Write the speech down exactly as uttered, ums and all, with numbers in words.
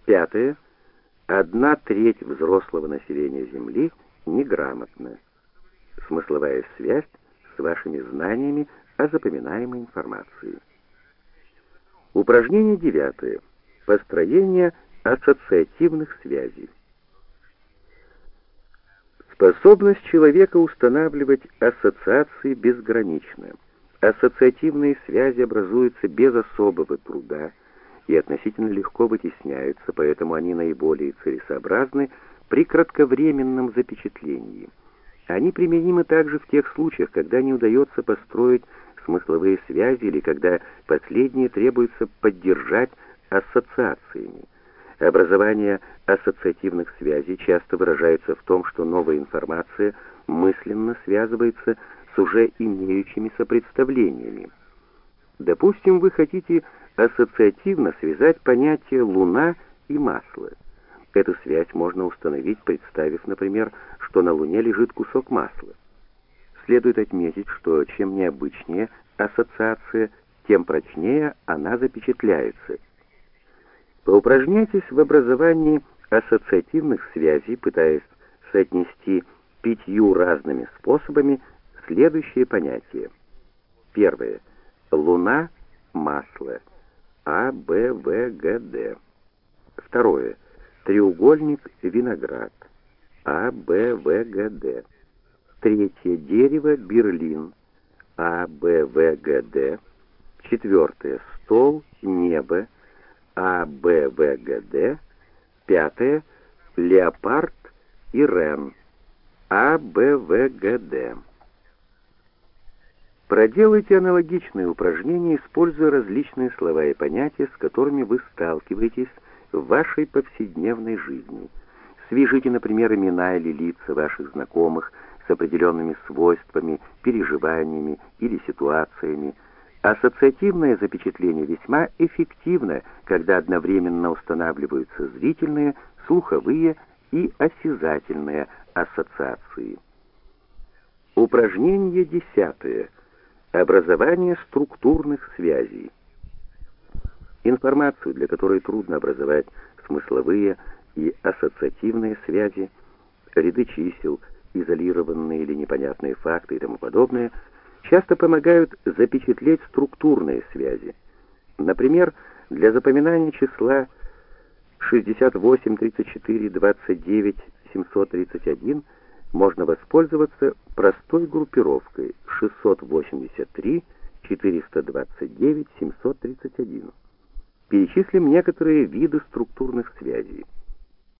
Пятое. Одна треть взрослого населения Земли неграмотна. Смысловая связь с вашими знаниями о запоминаемой информации. Упражнение девятое. Построение ассоциативных связей. Способность человека устанавливать ассоциации безгранична. Ассоциативные связи образуются без особого труда и относительно легко вытесняются, поэтому они наиболее целесообразны при кратковременном запечатлении. Они применимы также в тех случаях, когда не удается построить смысловые связи или когда последние требуется поддержать ассоциациями. Образование ассоциативных связей часто выражается в том, что новая информация мысленно связывается с уже имеющимися представлениями. Допустим, вы хотите ассоциативно связать понятия «луна» и «масло». Эту связь можно установить, представив, например, что на Луне лежит кусок масла. Следует отметить, что чем необычнее ассоциация, тем прочнее она запечатляется. Поупражняйтесь в образовании ассоциативных связей, пытаясь соотнести пятью разными способами следующие понятия. Первое. Луна, масло. А, Б, В, Г, Д. Второе. Треугольник, виноград. А, Б, В, Г, Д. Третье. Дерево, Берлин. А, Б, В, Г, Д. Четвертое. Стол, небо. А, Б, В, Г, Д. Пятое. Леопард и Рен. А, Б, В, Г, Д. Проделайте аналогичные упражнения, используя различные слова и понятия, с которыми вы сталкиваетесь в вашей повседневной жизни. Свяжите, например, имена или лица ваших знакомых с определенными свойствами, переживаниями или ситуациями. Ассоциативное запечатление весьма эффективно, когда одновременно устанавливаются зрительные, слуховые и осязательные ассоциации. Упражнение десятое. Образование структурных связей. Информацию, для которой трудно образовать смысловые и ассоциативные связи, ряды чисел, изолированные или непонятные факты и тому подобное, часто помогают запечатлеть структурные связи. Например, для запоминания числа шестьдесят восемь, тридцать четыре, двадцать девять, семьсот тридцать один можно воспользоваться простой группировкой шестьсот восемьдесят три, четыреста двадцать девять, семьсот тридцать один. Перечислим некоторые виды структурных связей.